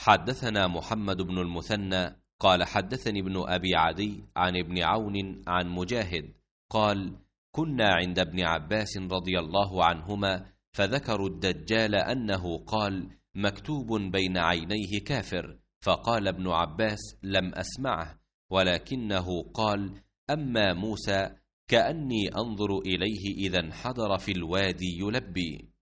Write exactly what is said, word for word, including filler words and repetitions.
حدثنا محمد بن المثنى قال حدثني ابن أبي عدي عن ابن عون عن مجاهد قال كنا عند ابن عباس رضي الله عنهما فذكروا الدجال أنه قال مكتوب بين عينيه كافر، فقال ابن عباس لم أسمعه، ولكنه قال أما موسى كأني أنظر إليه إذا انحدر في الوادي يلبي.